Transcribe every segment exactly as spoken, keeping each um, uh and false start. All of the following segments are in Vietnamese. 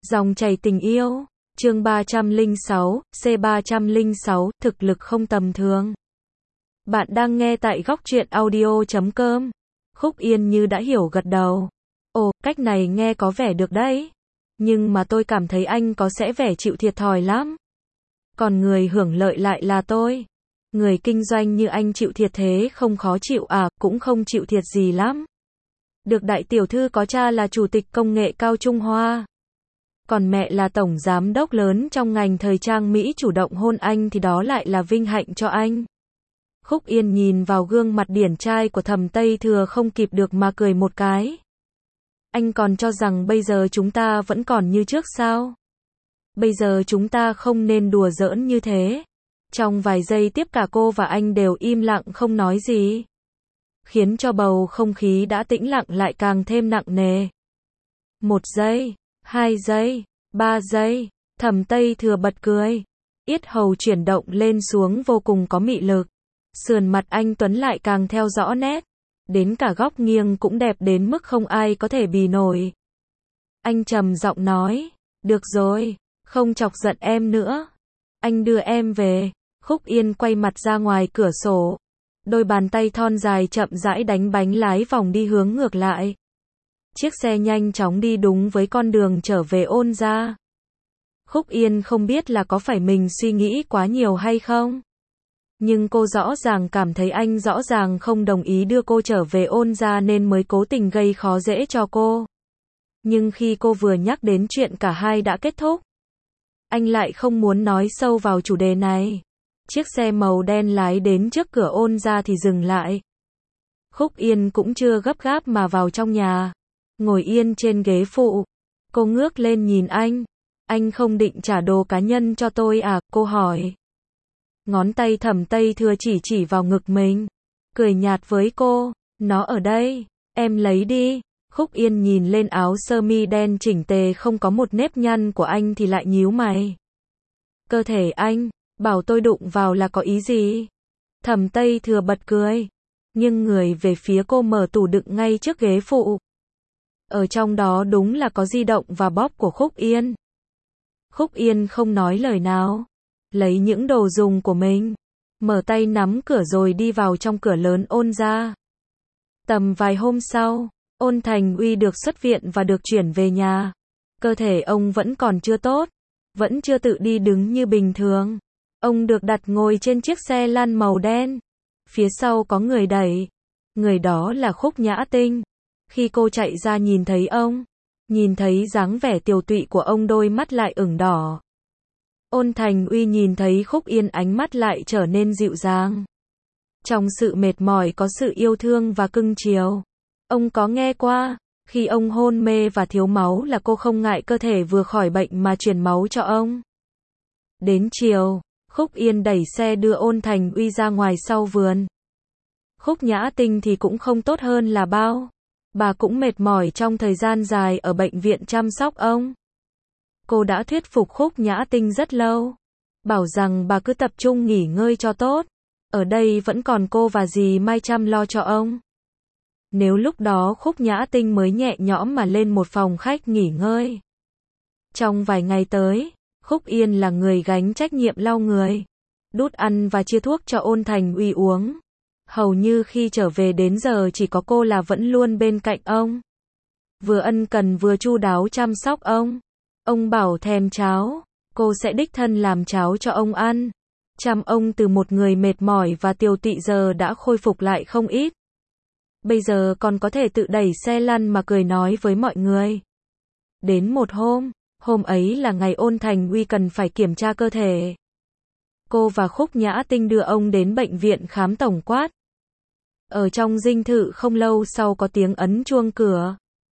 Dòng chảy tình yêu, chương ba trăm lẻ sáu, C ba trăm lẻ sáu, thực lực không tầm thường. Bạn đang nghe tại góc truyện audio chấm com. Khúc Yên như đã hiểu gật đầu. Ồ, cách này nghe có vẻ được đấy. Nhưng mà tôi cảm thấy anh có sẽ vẻ chịu thiệt thòi lắm. Còn người hưởng lợi lại là tôi. Người kinh doanh như anh chịu thiệt thế không khó chịu à, cũng không chịu thiệt gì lắm. Được đại tiểu thư có cha là chủ tịch công nghệ cao Trung Hoa. Còn mẹ là tổng giám đốc lớn trong ngành thời trang Mỹ chủ động hôn anh thì đó lại là vinh hạnh cho anh. Khúc Yên nhìn vào gương mặt điển trai của Thẩm Tây Thừa không kịp được mà cười một cái. Anh còn cho rằng bây giờ chúng ta vẫn còn như trước sao? Bây giờ chúng ta không nên đùa giỡn như thế. Trong vài giây tiếp cả cô và anh đều im lặng không nói gì. Khiến cho bầu không khí đã tĩnh lặng lại càng thêm nặng nề. Một giây, hai giây, ba giây, Thẩm Tây Thừa bật cười. Yết hầu chuyển động lên xuống vô cùng có mị lực. Sườn mặt anh tuấn lại càng theo rõ nét. Đến cả góc nghiêng cũng đẹp đến mức không ai có thể bì nổi. Anh trầm giọng nói, được rồi, không chọc giận em nữa. Anh đưa em về. Khúc Yên quay mặt ra ngoài cửa sổ. Đôi bàn tay thon dài chậm rãi đánh bánh lái vòng đi hướng ngược lại. Chiếc xe nhanh chóng đi đúng với con đường trở về Ôn gia. Khúc Yên không biết là có phải mình suy nghĩ quá nhiều hay không. Nhưng cô rõ ràng cảm thấy anh rõ ràng không đồng ý đưa cô trở về Ôn gia nên mới cố tình gây khó dễ cho cô. Nhưng khi cô vừa nhắc đến chuyện cả hai đã kết thúc, anh lại không muốn nói sâu vào chủ đề này. Chiếc xe màu đen lái đến trước cửa Ôn gia thì dừng lại. Khúc Yên cũng chưa gấp gáp mà vào trong nhà. Ngồi yên trên ghế phụ. Cô ngước lên nhìn anh. Anh không định trả đồ cá nhân cho tôi à? Cô hỏi. Ngón tay Thẩm Tây Thừa chỉ chỉ vào ngực mình. Cười nhạt với cô. Nó ở đây. Em lấy đi. Khúc Yên nhìn lên áo sơ mi đen chỉnh tề không có một nếp nhăn của anh thì lại nhíu mày. Cơ thể anh. Bảo tôi đụng vào là có ý gì? Thẩm Tây Thừa bật cười. Nhưng người về phía cô mở tủ đựng ngay trước ghế phụ. Ở trong đó đúng là có di động và bóp của Khúc Yên. Khúc Yên không nói lời nào. Lấy những đồ dùng của mình. Mở tay nắm cửa rồi đi vào trong cửa lớn Ôn gia. Tầm vài hôm sau, Ôn Thành Uy được xuất viện và được chuyển về nhà. Cơ thể ông vẫn còn chưa tốt. Vẫn chưa tự đi đứng như bình thường. Ông được đặt ngồi trên chiếc xe lăn màu đen. Phía sau có người đẩy. Người đó là Khúc Nhã Tinh. Khi cô chạy ra nhìn thấy ông, nhìn thấy dáng vẻ tiều tụy của ông đôi mắt lại ửng đỏ. Ôn Thành Uy nhìn thấy Khúc Yên ánh mắt lại trở nên dịu dàng. Trong sự mệt mỏi có sự yêu thương và cưng chiều. Ông có nghe qua, khi ông hôn mê và thiếu máu là cô không ngại cơ thể vừa khỏi bệnh mà truyền máu cho ông. Đến chiều, Khúc Yên đẩy xe đưa Ôn Thành Uy ra ngoài sau vườn. Khúc Nhã Tinh thì cũng không tốt hơn là bao. Bà cũng mệt mỏi trong thời gian dài ở bệnh viện chăm sóc ông. Cô đã thuyết phục Khúc Nhã Tinh rất lâu. Bảo rằng bà cứ tập trung nghỉ ngơi cho tốt. Ở đây vẫn còn cô và dì Mai chăm lo cho ông. Nếu lúc đó Khúc Nhã Tinh mới nhẹ nhõm mà lên một phòng khách nghỉ ngơi. Trong vài ngày tới, Khúc Yên là người gánh trách nhiệm lau người, đút ăn và chia thuốc cho Ôn Thành Uy uống. Hầu như khi trở về đến giờ chỉ có cô là vẫn luôn bên cạnh ông. Vừa ân cần vừa chu đáo chăm sóc ông. Ông bảo thèm cháo, cô sẽ đích thân làm cháo cho ông ăn. Chăm ông từ một người mệt mỏi và tiều tụy giờ đã khôi phục lại không ít. Bây giờ còn có thể tự đẩy xe lăn mà cười nói với mọi người. Đến một hôm, hôm ấy là ngày Ôn Thành Uy cần phải kiểm tra cơ thể. Cô và Khúc Nhã Tinh đưa ông đến bệnh viện khám tổng quát. Ở trong dinh thự không lâu sau có tiếng ấn chuông cửa.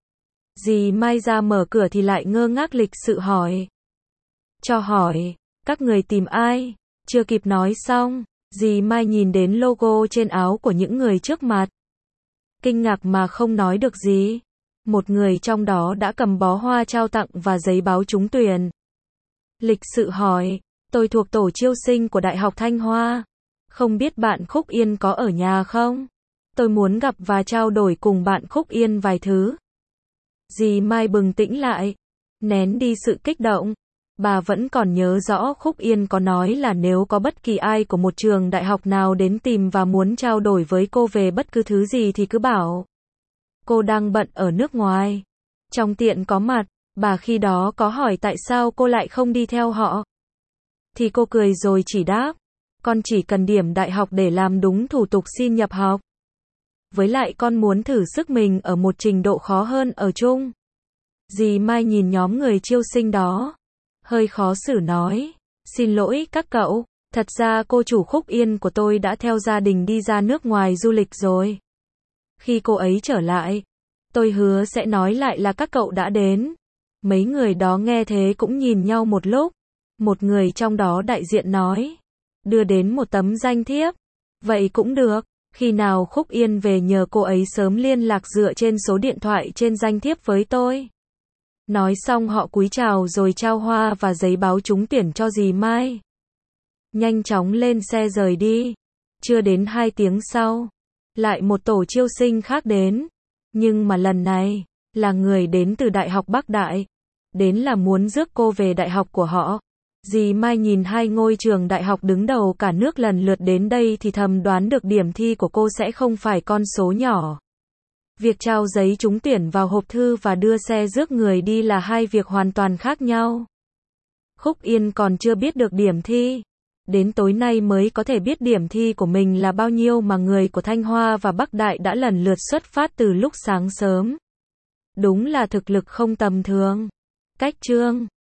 Dì Mai ra mở cửa thì lại ngơ ngác lịch sự hỏi. Cho hỏi, các người tìm ai? Chưa kịp nói xong, dì Mai nhìn đến logo trên áo của những người trước mặt. Kinh ngạc mà không nói được gì. Một người trong đó đã cầm bó hoa trao tặng và giấy báo trúng tuyển. Lịch sự hỏi, tôi thuộc tổ chiêu sinh của Đại học Thanh Hoa. Không biết bạn Khúc Yên có ở nhà không? Tôi muốn gặp và trao đổi cùng bạn Khúc Yên vài thứ. Dì Mai bừng tỉnh lại. Nén đi sự kích động. Bà vẫn còn nhớ rõ Khúc Yên có nói là nếu có bất kỳ ai của một trường đại học nào đến tìm và muốn trao đổi với cô về bất cứ thứ gì thì cứ bảo. Cô đang bận ở nước ngoài. Trong tiện có mặt, bà khi đó có hỏi tại sao cô lại không đi theo họ. Thì cô cười rồi chỉ đáp, con chỉ cần điểm đại học để làm đúng thủ tục xin nhập học. Với lại con muốn thử sức mình ở một trình độ khó hơn ở chung. Dì Mai nhìn nhóm người chiêu sinh đó, hơi khó xử nói, xin lỗi các cậu, thật ra cô chủ Khúc Yên của tôi đã theo gia đình đi ra nước ngoài du lịch rồi. Khi cô ấy trở lại, tôi hứa sẽ nói lại là các cậu đã đến. Mấy người đó nghe thế cũng nhìn nhau một lúc. Một người trong đó đại diện nói, đưa đến một tấm danh thiếp. Vậy cũng được, khi nào Khúc Yên về nhờ cô ấy sớm liên lạc dựa trên số điện thoại trên danh thiếp với tôi. Nói xong họ cúi chào rồi trao hoa và giấy báo trúng tuyển cho dì Mai. Nhanh chóng lên xe rời đi. Chưa đến hai tiếng sau, lại một tổ chiêu sinh khác đến. Nhưng mà lần này, là người đến từ Đại học Bắc Đại. Đến là muốn rước cô về đại học của họ. Dì Mai nhìn hai ngôi trường đại học đứng đầu cả nước lần lượt đến đây thì thầm đoán được điểm thi của cô sẽ không phải con số nhỏ. Việc trao giấy trúng tuyển vào hộp thư và đưa xe rước người đi là hai việc hoàn toàn khác nhau. Khúc Yên còn chưa biết được điểm thi. Đến tối nay mới có thể biết điểm thi của mình là bao nhiêu mà người của Thanh Hoa và Bắc Đại đã lần lượt xuất phát từ lúc sáng sớm. Đúng là thực lực không tầm thường. Cách chương